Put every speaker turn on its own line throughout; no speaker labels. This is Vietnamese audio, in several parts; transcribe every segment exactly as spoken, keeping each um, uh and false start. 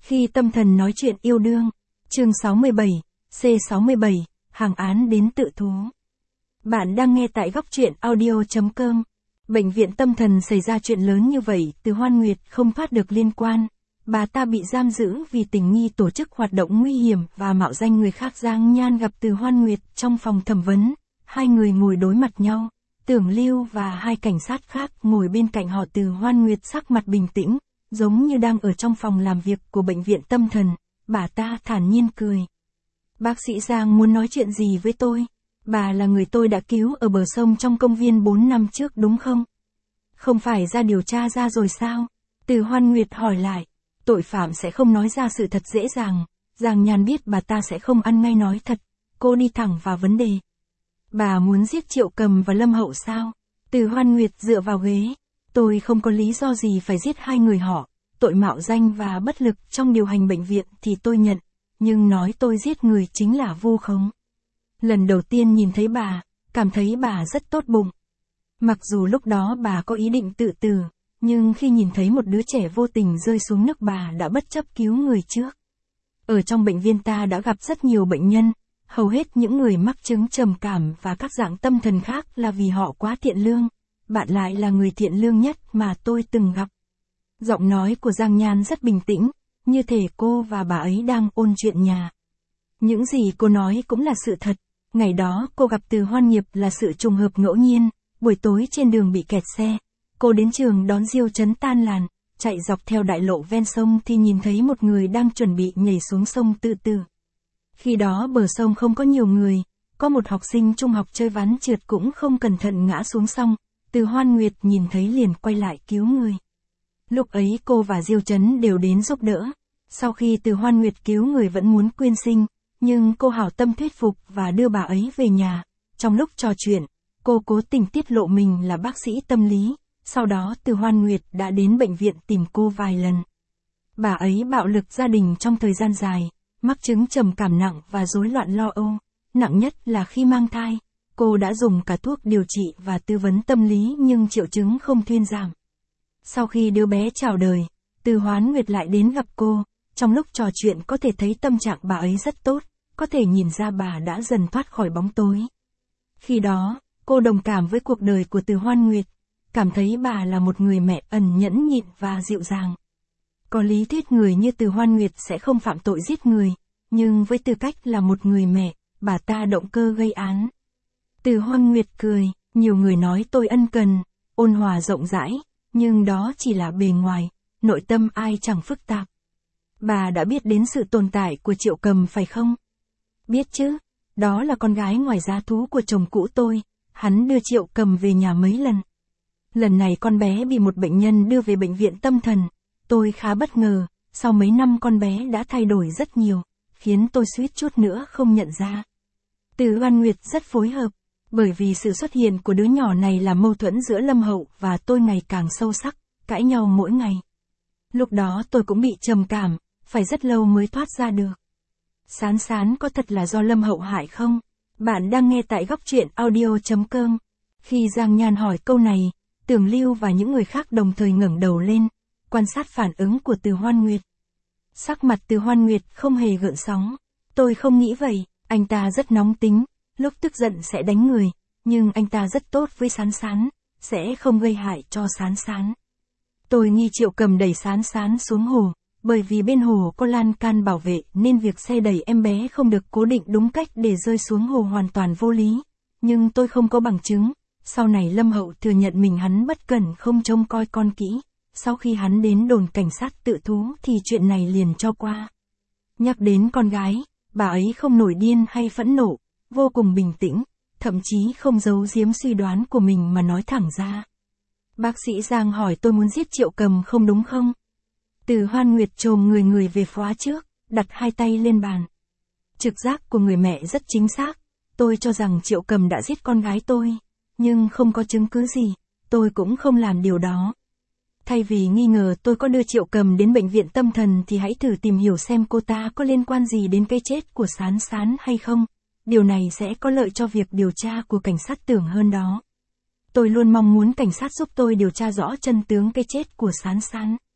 Khi tâm thần nói chuyện yêu đương. Chương sáu mươi bảy, C sáu mươi bảy, hàng án đến tự thú. Bạn đang nghe tại góc truyện audio chấm com. Bệnh viện tâm thần xảy ra chuyện lớn như vậy, Từ Hoan Nguyệt không thoát được liên quan. Bà ta bị giam giữ vì tình nghi tổ chức hoạt động nguy hiểm và mạo danh người khác. Giang Nhan gặp Từ Hoan Nguyệt trong phòng thẩm vấn. Hai người ngồi đối mặt nhau. Tưởng Lưu và hai cảnh sát khác ngồi bên cạnh họ. Từ Hoan Nguyệt sắc mặt bình tĩnh, giống như đang ở trong phòng làm việc của bệnh viện tâm thần. Bà ta thản nhiên cười. Bác sĩ Giang muốn nói chuyện gì với tôi? Bà là người tôi đã cứu ở bờ sông trong công viên bốn năm trước đúng không? Không phải ra điều tra ra rồi sao? Từ Hoan Nguyệt hỏi lại. Tội phạm sẽ không nói ra sự thật dễ dàng. Giang Nhan biết bà ta sẽ không ăn ngay nói thật. Cô đi thẳng vào vấn đề. Bà muốn giết Triệu Cầm và Lâm Hậu sao? Từ Hoan Nguyệt dựa vào ghế. Tôi không có lý do gì phải giết hai người họ. Tội mạo danh và bất lực trong điều hành bệnh viện thì tôi nhận. Nhưng nói tôi giết người chính là vu khống. Lần đầu tiên nhìn thấy bà, cảm thấy bà rất tốt bụng. Mặc dù lúc đó bà có ý định tự tử, nhưng khi nhìn thấy một đứa trẻ vô tình rơi xuống nước bà đã bất chấp cứu người trước. Ở trong bệnh viện ta đã gặp rất nhiều bệnh nhân, hầu hết những người mắc chứng trầm cảm và các dạng tâm thần khác là vì họ quá thiện lương. Bạn lại là người thiện lương nhất mà tôi từng gặp. Giọng nói của Giang Nhan rất bình tĩnh, như thể cô và bà ấy đang ôn chuyện nhà. Những gì cô nói cũng là sự thật. Ngày đó cô gặp Từ Hoan Nghiệp là sự trùng hợp ngẫu nhiên, buổi tối trên đường bị kẹt xe. Cô đến trường đón Diêu Chấn tan làn, chạy dọc theo đại lộ ven sông thì nhìn thấy một người đang chuẩn bị nhảy xuống sông tự tử. Khi đó bờ sông không có nhiều người, có một học sinh trung học chơi ván trượt cũng không cẩn thận ngã xuống sông. Từ Hoan Nguyệt nhìn thấy liền quay lại cứu người. Lúc ấy cô và Diêu Chấn đều đến giúp đỡ. Sau khi Từ Hoan Nguyệt cứu người vẫn muốn quyên sinh, nhưng cô hảo tâm thuyết phục và đưa bà ấy về nhà. Trong lúc trò chuyện, cô cố tình tiết lộ mình là bác sĩ tâm lý. Sau đó Từ Hoan Nguyệt đã đến bệnh viện tìm cô vài lần. Bà ấy bạo lực gia đình trong thời gian dài, mắc chứng trầm cảm nặng và rối loạn lo âu. Nặng nhất là khi mang thai. Cô đã dùng cả thuốc điều trị và tư vấn tâm lý nhưng triệu chứng không thuyên giảm. Sau khi đứa bé chào đời, Từ Hoan Nguyệt lại đến gặp cô. Trong lúc trò chuyện có thể thấy tâm trạng bà ấy rất tốt, có thể nhìn ra bà đã dần thoát khỏi bóng tối. Khi đó, cô đồng cảm với cuộc đời của Từ Hoan Nguyệt, cảm thấy bà là một người mẹ ẩn nhẫn nhịn và dịu dàng. Có lý thuyết người như Từ Hoan Nguyệt sẽ không phạm tội giết người, nhưng với tư cách là một người mẹ, bà ta động cơ gây án. Từ Hoan Nguyệt cười, nhiều người nói tôi ân cần, ôn hòa rộng rãi, nhưng đó chỉ là bề ngoài, nội tâm ai chẳng phức tạp. Bà đã biết đến sự tồn tại của Triệu Cầm phải không? Biết chứ, đó là con gái ngoài giá thú của chồng cũ tôi, hắn đưa Triệu Cầm về nhà mấy lần. Lần này con bé bị một bệnh nhân đưa về bệnh viện tâm thần, tôi khá bất ngờ, sau mấy năm con bé đã thay đổi rất nhiều, khiến tôi suýt chút nữa không nhận ra. Từ Hoan Nguyệt rất phối hợp, bởi vì sự xuất hiện của đứa nhỏ này là mâu thuẫn giữa Lâm Hậu và tôi ngày càng sâu sắc, cãi nhau mỗi ngày. Lúc đó tôi cũng bị trầm cảm, phải rất lâu mới thoát ra được. Sán Sán có thật là do Lâm Hậu hại không? Bạn đang nghe tại góc truyện audio chấm com. Khi Giang Nhan hỏi câu này, Tưởng Lưu và những người khác đồng thời ngẩng đầu lên, quan sát phản ứng của Từ Hoan Nguyệt. Sắc mặt Từ Hoan Nguyệt không hề gợn sóng. Tôi không nghĩ vậy, anh ta rất nóng tính, lúc tức giận sẽ đánh người, nhưng anh ta rất tốt với Sán Sán, sẽ không gây hại cho Sán Sán. Tôi nghi Triệu Cầm đẩy Sán Sán xuống hồ, bởi vì bên hồ có lan can bảo vệ nên việc xe đẩy em bé không được cố định đúng cách để rơi xuống hồ hoàn toàn vô lý. Nhưng tôi không có bằng chứng. Sau này Lâm Hậu thừa nhận mình hắn bất cẩn không trông coi con kỹ. Sau khi hắn đến đồn cảnh sát tự thú thì chuyện này liền cho qua. Nhắc đến con gái, bà ấy không nổi điên hay phẫn nộ, vô cùng bình tĩnh, thậm chí không giấu giếm suy đoán của mình mà nói thẳng ra. Bác sĩ Giang hỏi tôi muốn giết Triệu Cầm không đúng không? Từ Hoan Nguyệt chồm người người về khóa trước, đặt hai tay lên bàn. Trực giác của người mẹ rất chính xác, tôi cho rằng Triệu Cầm đã giết con gái tôi, nhưng không có chứng cứ gì, tôi cũng không làm điều đó. Thay vì nghi ngờ tôi có đưa Triệu Cầm đến bệnh viện tâm thần thì hãy thử tìm hiểu xem cô ta có liên quan gì đến cái chết của Sán Sán hay không, điều này sẽ có lợi cho việc điều tra của cảnh sát Tưởng hơn đó. Tôi luôn mong muốn cảnh sát giúp tôi điều tra rõ chân tướng cái chết của Sán Sán.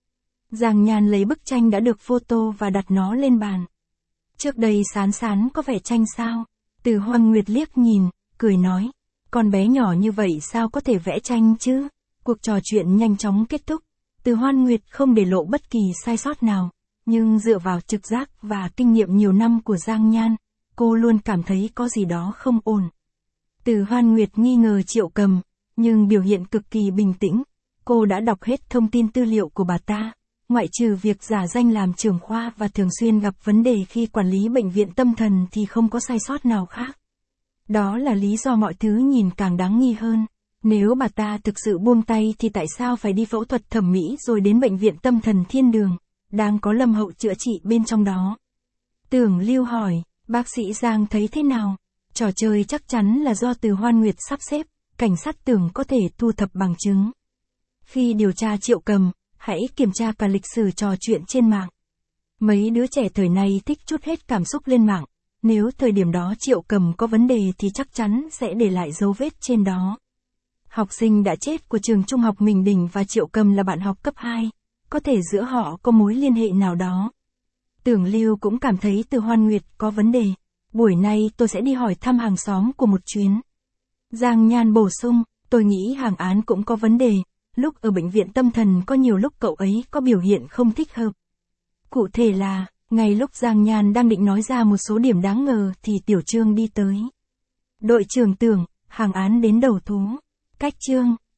Giang Nhan lấy bức tranh đã được photo và đặt nó lên bàn. Trước đây Sán Sán có vẽ tranh sao? Từ Hoan Nguyệt liếc nhìn, cười nói. Con bé nhỏ như vậy sao có thể vẽ tranh chứ? Cuộc trò chuyện nhanh chóng kết thúc. Từ Hoan Nguyệt không để lộ bất kỳ sai sót nào. Nhưng dựa vào trực giác và kinh nghiệm nhiều năm của Giang Nhan, cô luôn cảm thấy có gì đó không ổn. Từ Hoan Nguyệt nghi ngờ Triệu Cầm, nhưng biểu hiện cực kỳ bình tĩnh. Cô đã đọc hết thông tin tư liệu của bà ta, ngoại trừ việc giả danh làm trưởng khoa và thường xuyên gặp vấn đề khi quản lý bệnh viện tâm thần thì không có sai sót nào khác. Đó là lý do mọi thứ nhìn càng đáng nghi hơn. Nếu bà ta thực sự buông tay thì tại sao phải đi phẫu thuật thẩm mỹ rồi đến bệnh viện tâm thần Thiên Đường, đang có Lâm Hậu chữa trị bên trong đó. Tưởng Lưu hỏi, bác sĩ Giang thấy thế nào? Trò chơi chắc chắn là do Từ Hoan Nguyệt sắp xếp, cảnh sát Tưởng có thể thu thập bằng chứng. Khi điều tra Triệu Cầm, hãy kiểm tra cả lịch sử trò chuyện trên mạng. Mấy đứa trẻ thời này thích trút hết cảm xúc lên mạng. Nếu thời điểm đó Triệu Cầm có vấn đề thì chắc chắn sẽ để lại dấu vết trên đó. Học sinh đã chết của trường trung học Bình Đình và Triệu Cầm là bạn học cấp hai. Có thể giữa họ có mối liên hệ nào đó. Tưởng Lưu cũng cảm thấy Từ Hoan Nguyệt có vấn đề. Buổi nay tôi sẽ đi hỏi thăm hàng xóm của một chuyến. Giang Nhan bổ sung, tôi nghĩ hàng án cũng có vấn đề. Lúc ở bệnh viện tâm thần có nhiều lúc cậu ấy có biểu hiện không thích hợp. Cụ thể là, ngay lúc Giang Nhan đang định nói ra một số điểm đáng ngờ thì Tiểu Trương đi tới. Đội trưởng Tưởng, hàng án đến đầu thú. Cách Trương.